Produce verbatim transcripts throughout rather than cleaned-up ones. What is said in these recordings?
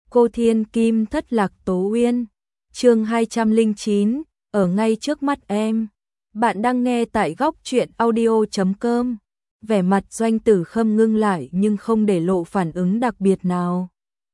Cô Thiên Kim thất lạc Tố Uyên. Chương hai trăm lẻ chín, ở ngay trước mắt em. Bạn đang nghe tại góc truyện audio chấm com. Vẻ mặt Doanh Tử Khâm ngưng lại nhưng không để lộ phản ứng đặc biệt nào.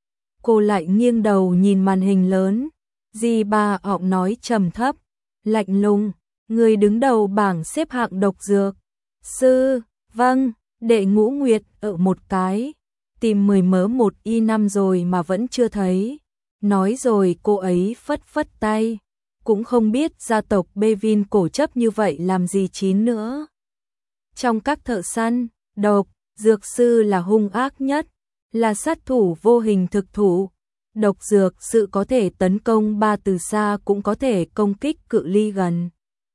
Cô lại nghiêng đầu nhìn màn hình lớn. Dì bà ọng nói trầm thấp, lạnh lùng, người đứng đầu bảng xếp hạng độc dược. Sư, vâng, Đệ Ngũ Nguyệt ở một cái. Tìm mười mớ một y năm rồi mà vẫn chưa thấy. Nói rồi cô ấy phất phất tay. Cũng không biết gia tộc Bevin cổ chấp như vậy làm gì chín nữa. Trong các thợ săn, độc, dược sư là hung ác nhất, là sát thủ vô hình thực thủ. Độc dược sự có thể tấn công ba từ xa cũng có thể công kích cự ly gần.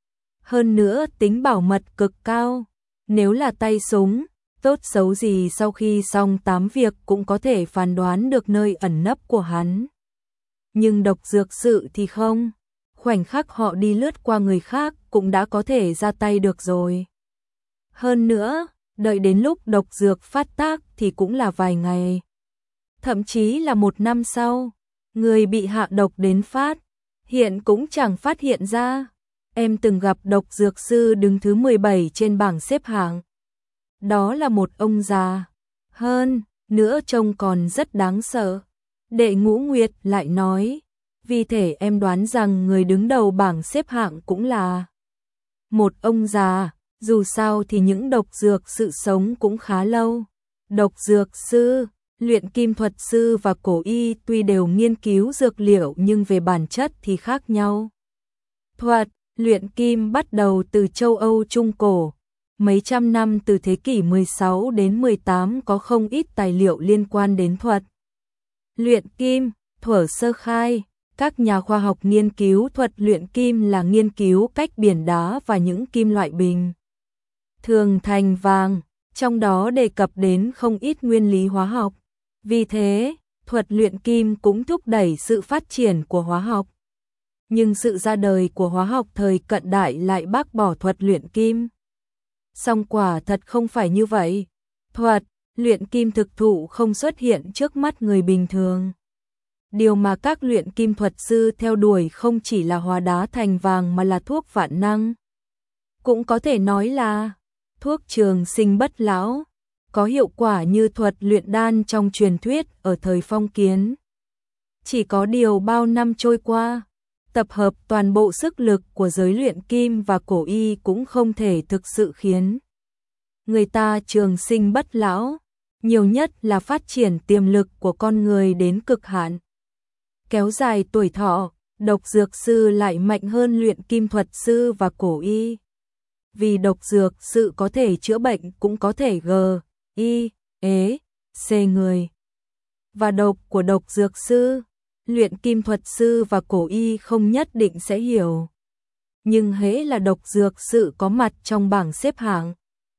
Hơn nữa tính bảo mật cực cao. Nếu là tay súng, tốt xấu gì sau khi xong tám việc cũng có thể phán đoán được nơi ẩn nấp của hắn. Nhưng độc dược sự thì không. Khoảnh khắc họ đi lướt qua người khác cũng đã có thể ra tay được rồi. Hơn nữa, đợi đến lúc độc dược phát tác thì cũng là vài ngày. Thậm chí là một năm sau, người bị hạ độc đến phát, hiện cũng chẳng phát hiện ra. Em từng gặp độc dược sư đứng thứ mười bảy trên bảng xếp hạng. Đó là một ông già. Hơn nữa trông còn rất đáng sợ. Đệ Ngũ Nguyệt lại nói, vì thể em đoán rằng người đứng đầu bảng xếp hạng cũng là một ông già. Dù sao thì những độc dược sự sống cũng khá lâu. Độc dược sư, luyện kim thuật sư và cổ y tuy đều nghiên cứu dược liệu nhưng về bản chất thì khác nhau. Thuật, luyện kim bắt đầu từ châu Âu Trung Cổ. Mấy trăm năm từ thế kỷ mười sáu đến mười tám có không ít tài liệu liên quan đến thuật. Luyện kim, thuở sơ khai, các nhà khoa học nghiên cứu thuật luyện kim là nghiên cứu cách biển đá và những kim loại bình thường thành vàng, trong đó đề cập đến không ít nguyên lý hóa học. Vì thế, thuật luyện kim cũng thúc đẩy sự phát triển của hóa học. Nhưng sự ra đời của hóa học thời cận đại lại bác bỏ thuật luyện kim. Song quả thật không phải như vậy. Thuật, luyện kim thực thụ không xuất hiện trước mắt người bình thường. Điều mà các luyện kim thuật sư theo đuổi không chỉ là hóa đá thành vàng mà là thuốc vạn năng. Cũng có thể nói là thuốc trường sinh bất lão, có hiệu quả như thuật luyện đan trong truyền thuyết ở thời phong kiến. Chỉ có điều bao năm trôi qua, tập hợp toàn bộ sức lực của giới luyện kim và cổ y cũng không thể thực sự khiến người ta trường sinh bất lão, nhiều nhất là phát triển tiềm lực của con người đến cực hạn. Kéo dài tuổi thọ, độc dược sư lại mạnh hơn luyện kim thuật sư và cổ y. Vì độc dược sự có thể chữa bệnh cũng có thể g, y, ế, c người. Và độc của độc dược sư, luyện kim thuật sư và cổ y không nhất định sẽ hiểu. Nhưng hễ là độc dược sự có mặt trong bảng xếp hạng,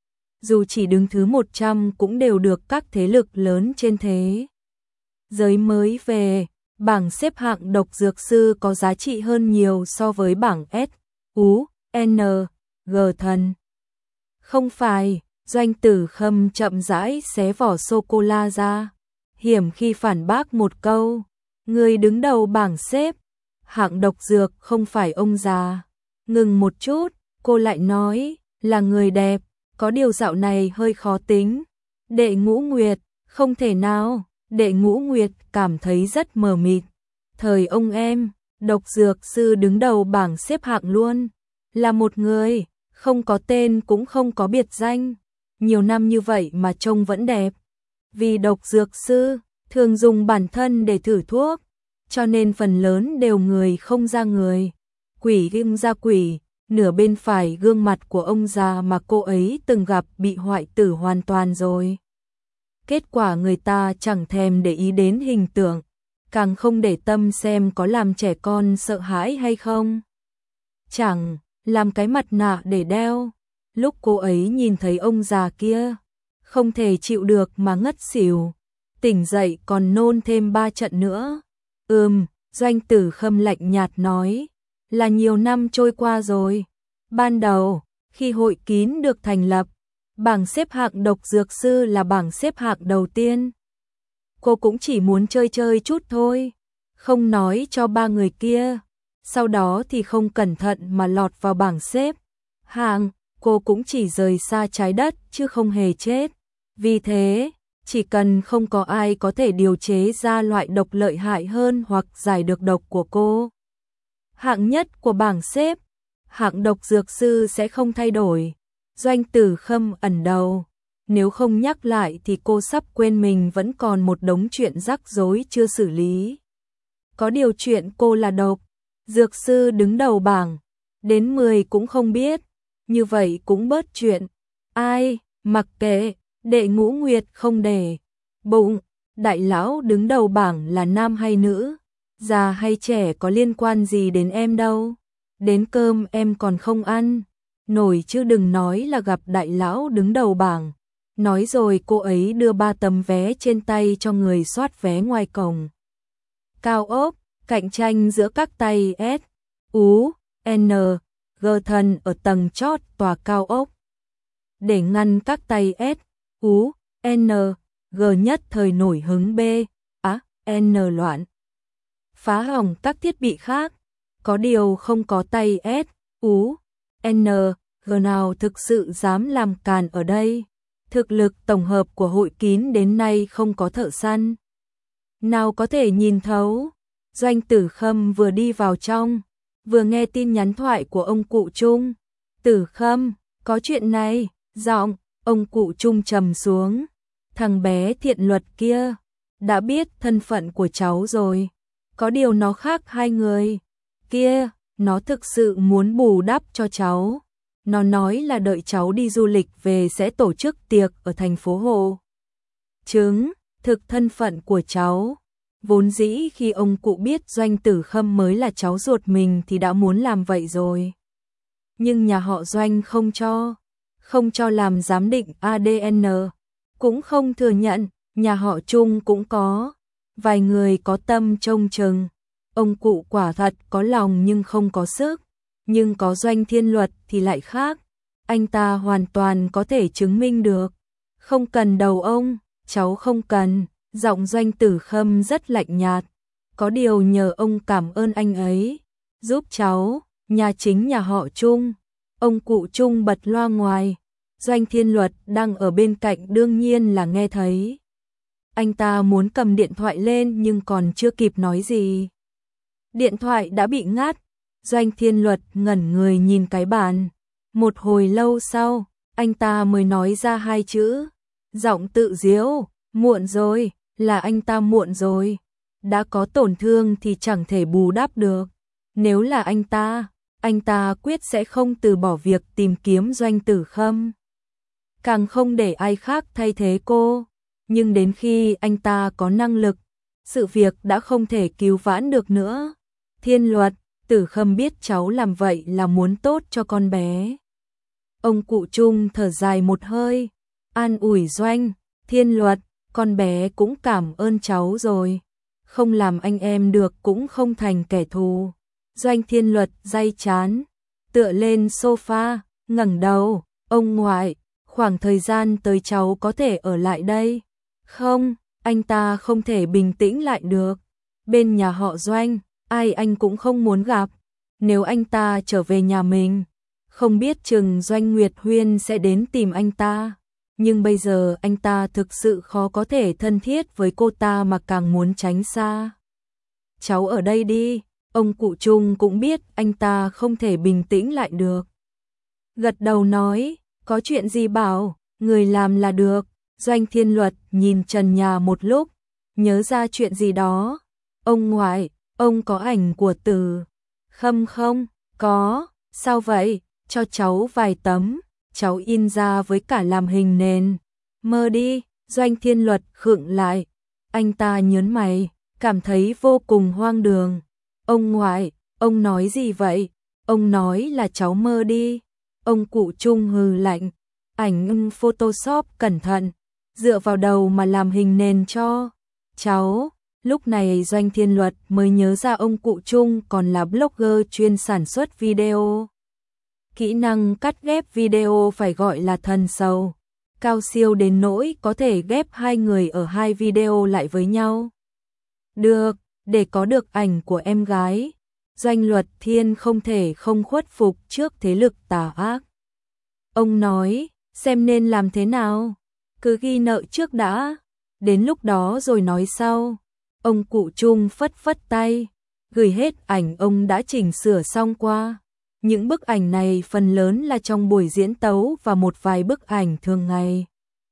dù chỉ đứng thứ một trăm cũng đều được các thế lực lớn trên thế giới mới về. Bảng xếp hạng độc dược sư có giá trị hơn nhiều so với bảng S, U, N, G thần. Không phải, Doanh Tử Khâm chậm rãi xé vỏ sô-cô-la ra, hiểm khi phản bác một câu. Người đứng đầu bảng xếp hạng độc dược không phải ông già. Ngừng một chút, cô lại nói, là người đẹp, có điều dạo này hơi khó tính. Đệ Ngũ Nguyệt, không thể nào. Đệ Ngũ Nguyệt cảm thấy rất mờ mịt. Thời ông em, độc dược sư đứng đầu bảng xếp hạng luôn. Là một người, không có tên cũng không có biệt danh. Nhiều năm như vậy mà trông vẫn đẹp. Vì độc dược sư thường dùng bản thân để thử thuốc, cho nên phần lớn đều người không ra người, quỷ gương ra quỷ. Nửa bên phải gương mặt của ông già mà cô ấy từng gặp bị hoại tử hoàn toàn rồi. Kết quả người ta chẳng thèm để ý đến hình tượng, càng không để tâm xem có làm trẻ con sợ hãi hay không. Chẳng làm cái mặt nạ để đeo. Lúc cô ấy nhìn thấy ông già kia, không thể chịu được mà ngất xỉu. Tỉnh dậy còn nôn thêm ba trận nữa. Ừm, Doanh Tử Khâm lạnh nhạt nói, là nhiều năm trôi qua rồi. Ban đầu, khi hội kín được thành lập, bảng xếp hạng độc dược sư là bảng xếp hạng đầu tiên. cô cũng chỉ muốn chơi chơi chút thôi, không nói cho ba người kia. Sau đó thì không cẩn thận mà lọt vào bảng xếp hạng, cô cũng chỉ rời xa trái đất chứ không hề chết. Vì thế, chỉ cần không có ai có thể điều chế ra loại độc lợi hại hơn hoặc giải được độc của cô, hạng nhất của bảng xếp hạng độc dược sư sẽ không thay đổi. Doanh Tử Khâm ẩn đầu, nếu không nhắc lại thì cô sắp quên mình vẫn còn một đống chuyện rắc rối chưa xử lý. Có điều chuyện cô là độc dược sư đứng đầu bảng, đến mười cũng không biết, như vậy cũng bớt chuyện. Ai, mặc kệ, Đệ Ngũ Nguyệt không để bụng, đại lão đứng đầu bảng là nam hay nữ, già hay trẻ có liên quan gì đến em đâu. Đến cơm em còn không ăn nổi chứ đừng nói là gặp đại lão đứng đầu bảng. Nói rồi cô ấy đưa ba tấm vé trên tay cho người soát vé ngoài cổng. Cao ốc, cạnh tranh giữa các tay S, U, N, G thần ở tầng chót tòa cao ốc. Để ngăn các tay S, U, N, G nhất thời nổi hứng B, á, N loạn. Phá hỏng các thiết bị khác. Có điều không có tay S, U, N, G nào thực sự dám làm càn ở đây. Thực lực tổng hợp của hội kín đến nay không có thợ săn nào có thể nhìn thấu. Doanh Tử Khâm vừa đi vào trong, vừa nghe tin nhắn thoại của ông cụ Trung. Tử Khâm, có chuyện này. Giọng ông cụ Trung trầm xuống. Thằng bé Thiện Luật kia đã biết thân phận của cháu rồi. Có điều nó khác hai người kia, nó thực sự muốn bù đắp cho cháu. Nó nói là đợi cháu đi du lịch về sẽ tổ chức tiệc ở thành phố Hồ Chứng thực thân phận của cháu. Vốn dĩ khi ông cụ biết Doanh Tử Khâm mới là cháu ruột mình thì đã muốn làm vậy rồi. Nhưng nhà họ Doanh không cho, không cho làm giám định A D N, cũng không thừa nhận. Nhà họ Trung cũng có vài người có tâm trông chừng. Ông cụ quả thật có lòng nhưng không có sức. Nhưng có Doanh Thiên Luật thì lại khác. Anh ta hoàn toàn có thể chứng minh được. Không cần đầu ông, cháu không cần. Giọng Doanh Tử Khâm rất lạnh nhạt. Có điều nhờ ông cảm ơn anh ấy giúp cháu. Nhà chính nhà họ Trung. Ông cụ Trung bật loa ngoài. Doanh Thiên Luật đang ở bên cạnh đương nhiên là nghe thấy. Anh ta muốn cầm điện thoại lên nhưng còn chưa kịp nói gì, điện thoại đã bị ngắt. Doanh Thiên Luật ngẩn người nhìn cái bàn. Một hồi lâu sau, anh ta mới nói ra hai chữ, giọng tự diếu, muộn rồi, là anh ta muộn rồi. Đã có tổn thương thì chẳng thể bù đắp được. Nếu là anh ta, anh ta quyết sẽ không từ bỏ việc tìm kiếm Doanh Tử Khâm. Càng không để ai khác thay thế cô. Nhưng đến khi anh ta có năng lực, sự việc đã không thể cứu vãn được nữa. Thiên Luật, Tử Khâm biết cháu làm vậy là muốn tốt cho con bé. Ông cụ Trung thở dài một hơi, an ủi Doanh, Thiên Luật, con bé cũng cảm ơn cháu rồi. Không làm anh em được cũng không thành kẻ thù. Doanh Thiên Luật day chán, tựa lên sofa, ngẩng đầu, ông ngoại, khoảng thời gian tới cháu có thể ở lại đây. Không, anh ta không thể bình tĩnh lại được. Bên nhà họ Doanh, ai anh cũng không muốn gặp. Nếu anh ta trở về nhà mình, không biết chừng Doanh Nguyệt Huyên sẽ đến tìm anh ta. Nhưng bây giờ anh ta thực sự khó có thể thân thiết với cô ta mà càng muốn tránh xa. Cháu ở đây đi, ông cụ Trung cũng biết anh ta không thể bình tĩnh lại được. Gật đầu nói, có chuyện gì bảo, người làm là được. Doanh Thiên Luật nhìn trần nhà một lúc, nhớ ra chuyện gì đó. Ông ngoại, ông có ảnh của Tử Khâm không? Có, sao vậy? Cho cháu vài tấm, cháu in ra với cả làm hình nền. Mơ đi, Doanh Thiên Luật khựng lại. Anh ta nhớn mày, cảm thấy vô cùng hoang đường. Ông ngoại, ông nói gì vậy? Ông nói là cháu mơ đi. Ông cụ Trung hừ lạnh, ảnh Photoshop cẩn thận, dựa vào đầu mà làm hình nền cho cháu. Lúc này Doanh Thiên Luật mới nhớ ra ông cụ Trung còn là blogger chuyên sản xuất video. Kỹ năng cắt ghép video phải gọi là thần sầu. cao siêu đến nỗi có thể ghép hai người ở hai video lại với nhau. Được, để có được ảnh của em gái, Doanh Luật Thiên không thể không khuất phục trước thế lực tà ác. Ông nói, xem nên làm thế nào, cứ ghi nợ trước đã, đến lúc đó rồi nói sau. Ông cụ Trung phất phất tay, gửi hết ảnh ông đã chỉnh sửa xong qua. Những bức ảnh này phần lớn là trong buổi diễn tấu và một vài bức ảnh thường ngày.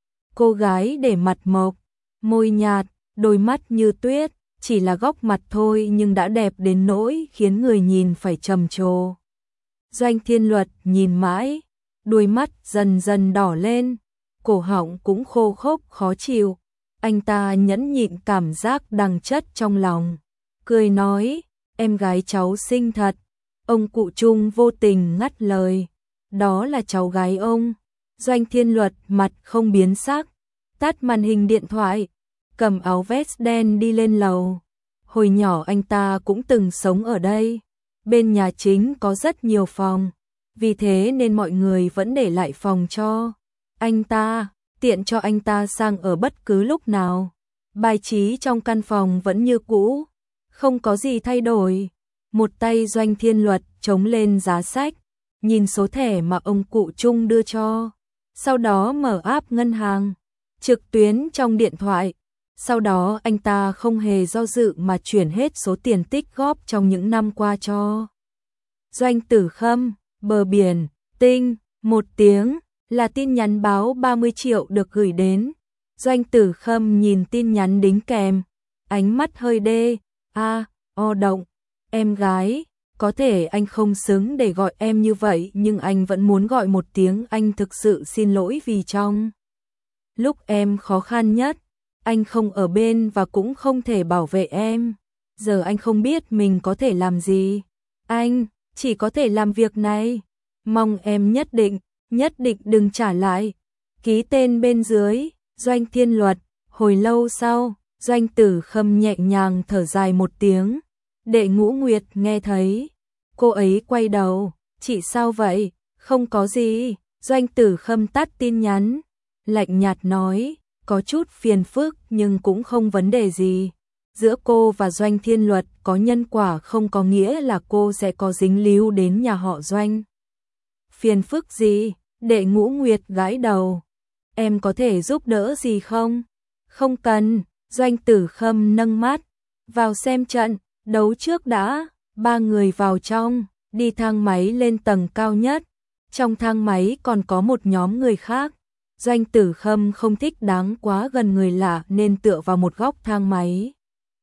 Cô gái để mặt mộc, môi nhạt, đôi mắt như tuyết, chỉ là góc mặt thôi nhưng đã đẹp đến nỗi khiến người nhìn phải trầm trồ. Doanh Thiên Luật nhìn mãi, đôi mắt dần dần đỏ lên, cổ họng cũng khô khốc khó chịu. Anh ta nhẫn nhịn cảm giác đằng chất trong lòng, cười nói, em gái cháu xinh thật. Ông cụ Trung vô tình ngắt lời, đó là cháu gái ông. Doanh Thiên Luật mặt không biến sắc, tắt màn hình điện thoại, cầm áo vest đen đi lên lầu. Hồi nhỏ anh ta cũng từng sống ở đây, bên nhà chính có rất nhiều phòng, vì thế nên mọi người vẫn để lại phòng cho anh ta, tiện cho anh ta sang ở bất cứ lúc nào. Bài trí trong căn phòng vẫn như cũ, không có gì thay đổi. Một tay Doanh Thiên Luật chống lên giá sách, nhìn số thẻ mà ông cụ Trung đưa cho, sau đó mở app ngân hàng trực tuyến trong điện thoại. Sau đó anh ta không hề do dự mà chuyển hết số tiền tích góp trong những năm qua cho Doanh Tử Khâm. Bờ biển, tinh, một tiếng, là tin nhắn báo ba mươi triệu được gửi đến. Doanh Tử Khâm nhìn tin nhắn đính kèm, ánh mắt hơi đê, a, o động. Em gái, có thể anh không xứng để gọi em như vậy nhưng anh vẫn muốn gọi một tiếng anh thực sự xin lỗi vì trong lúc em khó khăn nhất, anh không ở bên và cũng không thể bảo vệ em. Giờ anh không biết mình có thể làm gì. Anh chỉ có thể làm việc này. Mong em nhất định, nhất định đừng trả lại. Ký tên bên dưới, Doanh Thiên Luật. Hồi lâu sau, Doanh Tử Khâm nhẹ nhàng thở dài một tiếng. Đệ Ngũ Nguyệt nghe thấy. Cô ấy quay đầu. Chị sao vậy? Không có gì. Doanh Tử Khâm tắt tin nhắn, lạnh nhạt nói, có chút phiền phức nhưng cũng không vấn đề gì. Giữa cô và Doanh Thiên Luật có nhân quả không có nghĩa là cô sẽ có dính líu đến nhà họ Doanh. Phiền phức gì? Đệ Ngũ Nguyệt gãi đầu. Em có thể giúp đỡ gì không? Không cần. Doanh Tử Khâm nâng mắt. Vào xem trận đấu trước đã. Ba người vào trong, đi thang máy lên tầng cao nhất. Trong thang máy còn có một nhóm người khác. Doanh Tử Khâm không thích đáng quá gần người lạ nên tựa vào một góc thang máy.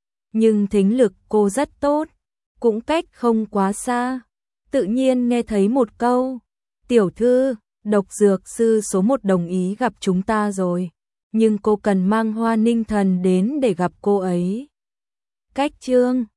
Nhưng thính lực cô rất tốt, cũng cách không quá xa. Tự nhiên nghe thấy một câu, tiểu thư, độc dược sư số một đồng ý gặp chúng ta rồi. Nhưng cô cần mang Hoa Ninh Thần đến để gặp cô ấy. Cách chương